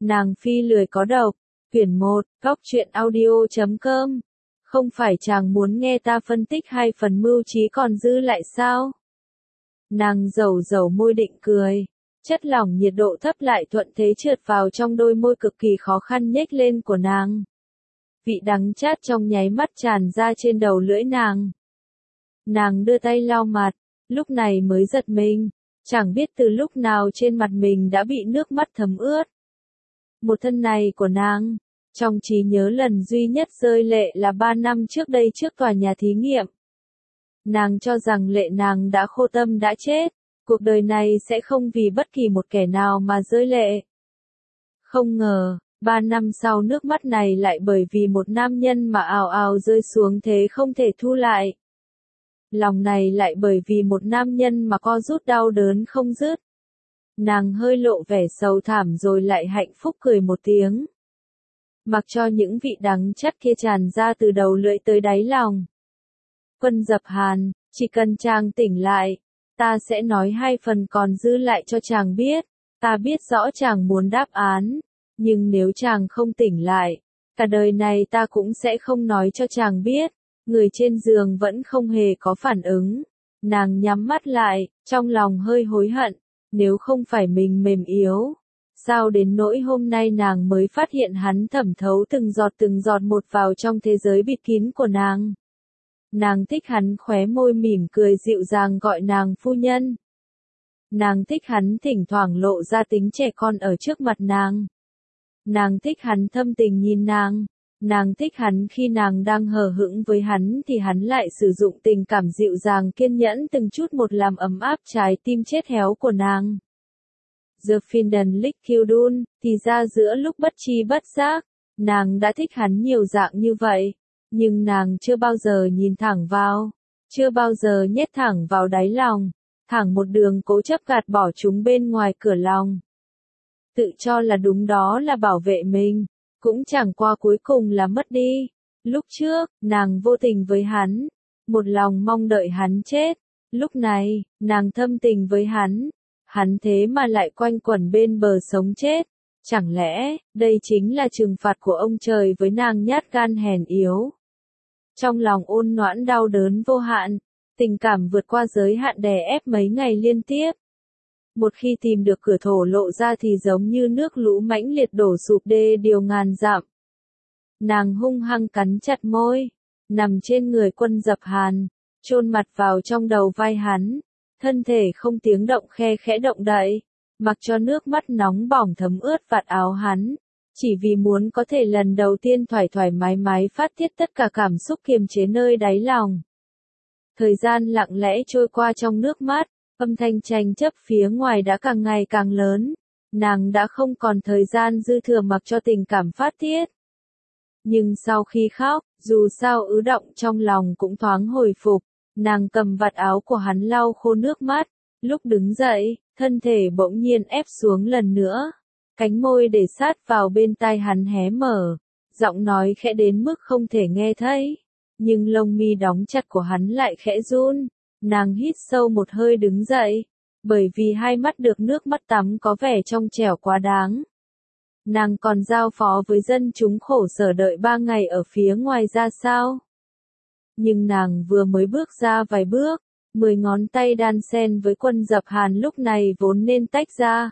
Nàng phi lười có độc. Quyển 1, Góc truyện audio.com. Không phải chàng muốn nghe ta phân tích hai phần mưu trí còn dư lại sao? Nàng dầu môi định cười. Chất lỏng nhiệt độ thấp lại thuận thế trượt vào trong đôi môi cực kỳ khó khăn nhếch lên của nàng. Vị đắng chát trong nháy mắt tràn ra trên đầu lưỡi nàng. Nàng đưa tay lau mặt, lúc này mới giật mình, chẳng biết từ lúc nào trên mặt mình đã bị nước mắt thấm ướt. Một thân này của nàng, trong trí nhớ lần duy nhất rơi lệ là 3 năm trước đây trước tòa nhà thí nghiệm. Nàng cho rằng lệ nàng đã khô tâm đã chết, cuộc đời này sẽ không vì bất kỳ một kẻ nào mà rơi lệ. Không ngờ, 3 năm sau nước mắt này lại bởi vì một nam nhân mà ào ào rơi xuống thế không thể thu lại. Lòng này lại bởi vì một nam nhân mà co rút đau đớn không dứt. Nàng hơi lộ vẻ sầu thảm rồi lại hạnh phúc cười một tiếng. Mặc cho những vị đắng chát kia tràn ra từ đầu lưỡi tới đáy lòng. Quân Dập Hàn, chỉ cần chàng tỉnh lại, ta sẽ nói hai phần còn dư lại cho chàng biết. Ta biết rõ chàng muốn đáp án, nhưng nếu chàng không tỉnh lại, cả đời này ta cũng sẽ không nói cho chàng biết. Người trên giường vẫn không hề có phản ứng. Nàng nhắm mắt lại, trong lòng hơi hối hận, nếu không phải mình mềm yếu. Sao đến nỗi hôm nay nàng mới phát hiện hắn thẩm thấu từng giọt một vào trong thế giới bịt kín của nàng. Nàng thích hắn khóe môi mỉm cười dịu dàng gọi nàng phu nhân. Nàng thích hắn thỉnh thoảng lộ ra tính trẻ con ở trước mặt nàng. Nàng thích hắn thâm tình nhìn nàng. Nàng thích hắn khi nàng đang hờ hững với hắn thì hắn lại sử dụng tình cảm dịu dàng kiên nhẫn từng chút một làm ấm áp trái tim chết héo của nàng. The Finden Lick Kildun, thì ra giữa lúc bất tri bất giác, nàng đã thích hắn nhiều dạng như vậy, nhưng nàng chưa bao giờ nhìn thẳng vào, chưa bao giờ nhét thẳng vào đáy lòng, thẳng một đường cố chấp gạt bỏ chúng bên ngoài cửa lòng. Tự cho là đúng đó là bảo vệ mình. Cũng chẳng qua cuối cùng là mất đi. Lúc trước, nàng vô tình với hắn, một lòng mong đợi hắn chết. Lúc này, nàng thâm tình với hắn thế mà lại quanh quẩn bên bờ sống chết. Chẳng lẽ, đây chính là trừng phạt của ông trời với nàng nhát gan hèn yếu. Trong lòng ôn noãn đau đớn vô hạn, tình cảm vượt qua giới hạn đè ép mấy ngày liên tiếp. Một khi tìm được cửa thổ lộ ra thì giống như nước lũ mãnh liệt đổ sụp đê điều ngàn dặm. Nàng hung hăng cắn chặt môi, nằm trên người Quân Dập Hàn, chôn mặt vào trong đầu vai hắn, thân thể không tiếng động khe khẽ động đậy, mặc cho nước mắt nóng bỏng thấm ướt vạt áo hắn, chỉ vì muốn có thể lần đầu tiên thoải mái phát tiết tất cả cảm xúc kiềm chế nơi đáy lòng. Thời gian lặng lẽ trôi qua trong nước mắt. Âm thanh tranh chấp phía ngoài đã càng ngày càng lớn, nàng đã không còn thời gian dư thừa mặc cho tình cảm phát tiết. Nhưng sau khi khóc, dù sao ứ động trong lòng cũng thoáng hồi phục, nàng cầm vạt áo của hắn lau khô nước mắt, lúc đứng dậy, thân thể bỗng nhiên ép xuống lần nữa, cánh môi để sát vào bên tai hắn hé mở, giọng nói khẽ đến mức không thể nghe thấy, nhưng lông mi đóng chặt của hắn lại khẽ run. Nàng hít sâu một hơi đứng dậy, bởi vì hai mắt được nước mắt tắm có vẻ trong trẻo quá đáng. Nàng còn giao phó với dân chúng khổ sở đợi 3 ngày ở phía ngoài ra sao? Nhưng nàng vừa mới bước ra vài bước, 10 ngón tay đan xen với Quân Dập Hàn lúc này vốn nên tách ra.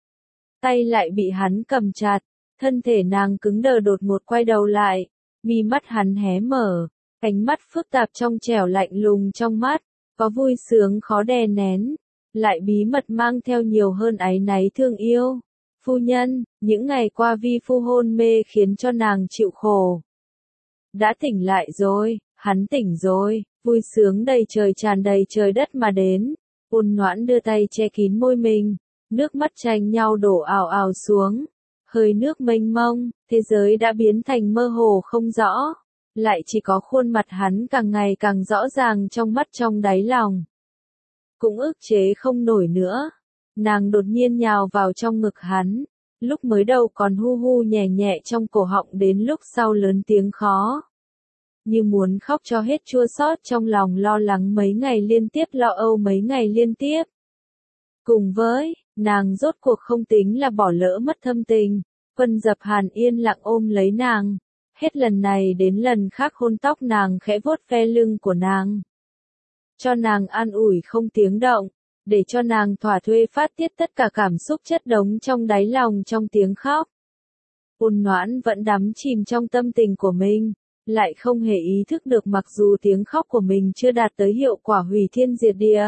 Tay lại bị hắn cầm chặt, thân thể nàng cứng đờ đột ngột quay đầu lại, mi mắt hắn hé mở, ánh mắt phức tạp trong trẻo lạnh lùng trong mắt. Có vui sướng khó đè nén, lại bí mật mang theo nhiều hơn áy náy thương yêu. Phu nhân, những ngày qua vi phu hôn mê khiến cho nàng chịu khổ. Đã tỉnh lại rồi, hắn tỉnh rồi, vui sướng đầy trời tràn đầy trời đất mà đến. Ôn noãn đưa tay che kín môi mình, nước mắt tranh nhau đổ ào ào xuống. Hơi nước mênh mông, thế giới đã biến thành mơ hồ không rõ. Lại chỉ có khuôn mặt hắn càng ngày càng rõ ràng trong mắt trong đáy lòng. Cũng ức chế không nổi nữa. Nàng đột nhiên nhào vào trong ngực hắn. Lúc mới đầu còn hu hu nhẹ nhẹ trong cổ họng đến lúc sau lớn tiếng khó. Như muốn khóc cho hết chua xót trong lòng lo lắng mấy ngày liên tiếp lo âu mấy ngày liên tiếp. Cùng với, nàng rốt cuộc không tính là bỏ lỡ mất thâm tình. Quân Dập Hàn yên lặng ôm lấy nàng, hết lần này đến lần khác hôn tóc nàng, khẽ vuốt ve lưng của nàng, cho nàng an ủi không tiếng động, để cho nàng thỏa thuê phát tiết tất cả cảm xúc chất đống trong đáy lòng trong tiếng khóc. Ôn Noãn vẫn đắm chìm trong tâm tình của mình, lại không hề ý thức được mặc dù tiếng khóc của mình chưa đạt tới hiệu quả hủy thiên diệt địa,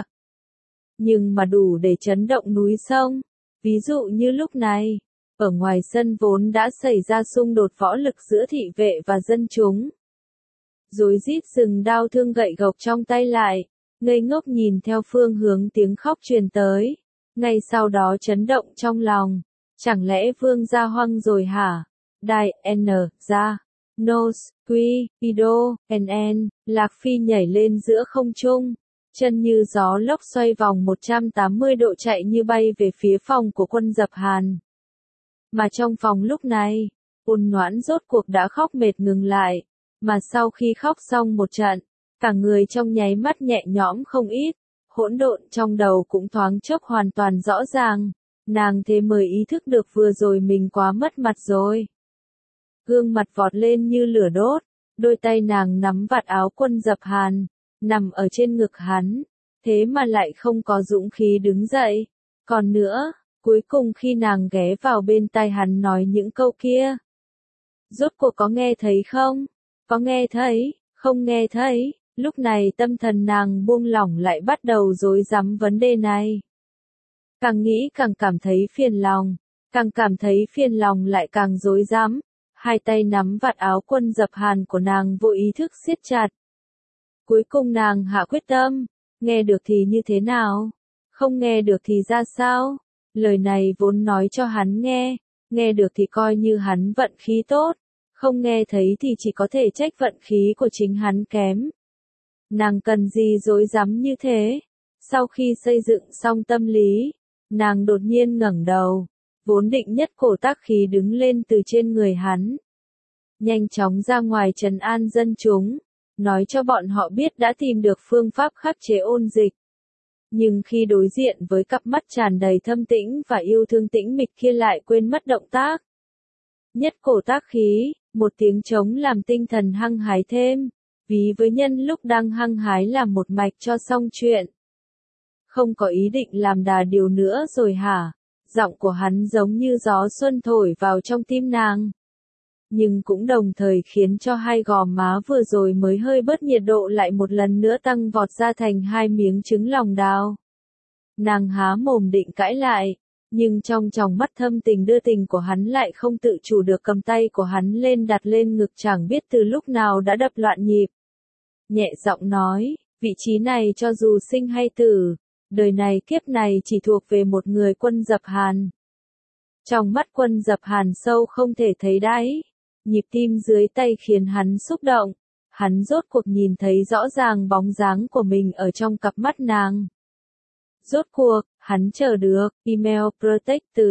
nhưng mà đủ để chấn động núi sông. Ví dụ như lúc này, ở ngoài sân vốn đã xảy ra xung đột võ lực giữa thị vệ và dân chúng. Rối rít dừng đao thương gậy gộc trong tay lại, ngây ngốc nhìn theo phương hướng tiếng khóc truyền tới, ngay sau đó chấn động trong lòng, chẳng lẽ Vương gia hoang rồi hả? Đại N gia, Nos, Quy, Ido, NN, Lạc Phi nhảy lên giữa không trung, chân như gió lốc xoay vòng 180 độ chạy như bay về phía phòng của Quân Dập Hàn. Mà trong phòng lúc này, Ôn Noãn rốt cuộc đã khóc mệt ngừng lại, mà sau khi khóc xong một trận, cả người trong nháy mắt nhẹ nhõm không ít, hỗn độn trong đầu cũng thoáng chốc hoàn toàn rõ ràng, nàng thế mới ý thức được vừa rồi mình quá mất mặt rồi. Gương mặt vọt lên như lửa đốt, đôi tay nàng nắm vạt áo Quân Dập Hàn, nằm ở trên ngực hắn, thế mà lại không có dũng khí đứng dậy. Còn nữa, cuối cùng khi nàng ghé vào bên tai hắn nói những câu kia, rốt cuộc có nghe thấy không? Có nghe thấy, không nghe thấy. Lúc này tâm thần nàng buông lỏng lại bắt đầu rối rắm vấn đề này. Càng nghĩ càng cảm thấy phiền lòng, càng cảm thấy phiền lòng lại càng rối rắm. Hai tay nắm vạt áo Quân Dập Hàn của nàng vô ý thức siết chặt. Cuối cùng nàng hạ quyết tâm, nghe được thì như thế nào? Không nghe được thì ra sao? Lời này vốn nói cho hắn nghe được thì coi như hắn vận khí tốt, không nghe thấy thì chỉ có thể trách vận khí của chính hắn kém. Nàng cần gì rối rắm như thế? Sau khi xây dựng xong tâm lý, nàng đột nhiên ngẩng đầu, vốn định nhất cổ tác khí đứng lên từ trên người hắn. Nhanh chóng ra ngoài trấn an dân chúng, nói cho bọn họ biết đã tìm được phương pháp khắc chế ôn dịch. Nhưng khi đối diện với cặp mắt tràn đầy thâm tĩnh và yêu thương tĩnh mịch kia lại quên mất động tác. Nhất cổ tác khí, một tiếng trống làm tinh thần hăng hái thêm, ví với nhân lúc đang hăng hái làm một mạch cho xong chuyện. Không có ý định làm đà điều nữa rồi hả? Giọng của hắn giống như gió xuân thổi vào trong tim nàng. Nhưng cũng đồng thời khiến cho hai gò má vừa rồi mới hơi bớt nhiệt độ lại một lần nữa tăng vọt ra thành hai miếng trứng lòng đào. Nàng há mồm định cãi lại, nhưng trong tròng mắt thâm tình đưa tình của hắn lại không tự chủ được cầm tay của hắn lên đặt lên ngực, chẳng biết từ lúc nào đã đập loạn nhịp. Nhẹ giọng nói, vị trí này cho dù sinh hay tử, đời này kiếp này chỉ thuộc về một người Quân Dập Hàn. Trong mắt Quân Dập Hàn sâu không thể thấy đáy, nhịp tim dưới tay khiến hắn xúc động, hắn rốt cuộc nhìn thấy rõ ràng bóng dáng của mình ở trong cặp mắt nàng. Rốt cuộc, hắn chờ được, email protected,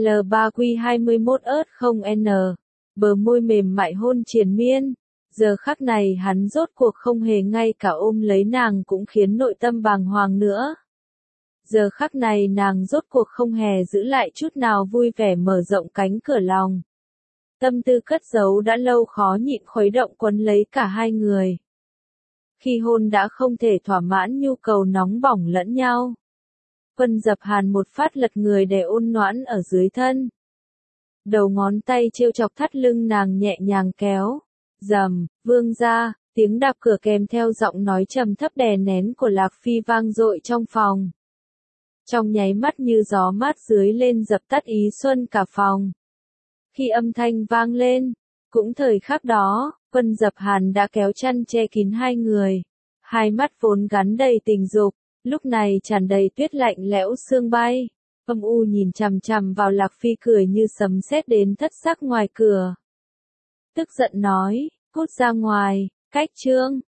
L3Q21Ớt0N, bờ môi mềm mại hôn triền miên. Giờ khắc này hắn rốt cuộc không hề ngay cả ôm lấy nàng cũng khiến nội tâm bàng hoàng nữa. Giờ khắc này nàng rốt cuộc không hề giữ lại chút nào vui vẻ mở rộng cánh cửa lòng. Tâm tư cất giấu đã lâu khó nhịn khuấy động quấn lấy cả hai người. Khi hôn đã không thể thỏa mãn nhu cầu nóng bỏng lẫn nhau. Quân Dập Hàn một phát lật người đè Ôn Noãn ở dưới thân. Đầu ngón tay trêu chọc thắt lưng nàng nhẹ nhàng kéo. Rầm, Vương gia, tiếng đạp cửa kèm theo giọng nói trầm thấp đè nén của Lạc Phi vang dội trong phòng. Trong nháy mắt như gió mát dưới lên dập tắt ý xuân cả phòng. Khi âm thanh vang lên, cũng thời khắc đó, Quân Dập Hàn đã kéo chăn che kín hai người. Hai mắt vốn gắn đầy tình dục, lúc này tràn đầy tuyết lạnh lẽo sương bay. Âm u nhìn chằm chằm vào Lạc Phi cười như sấm sét đến thất sắc ngoài cửa. Tức giận nói, cút ra ngoài, cách chương.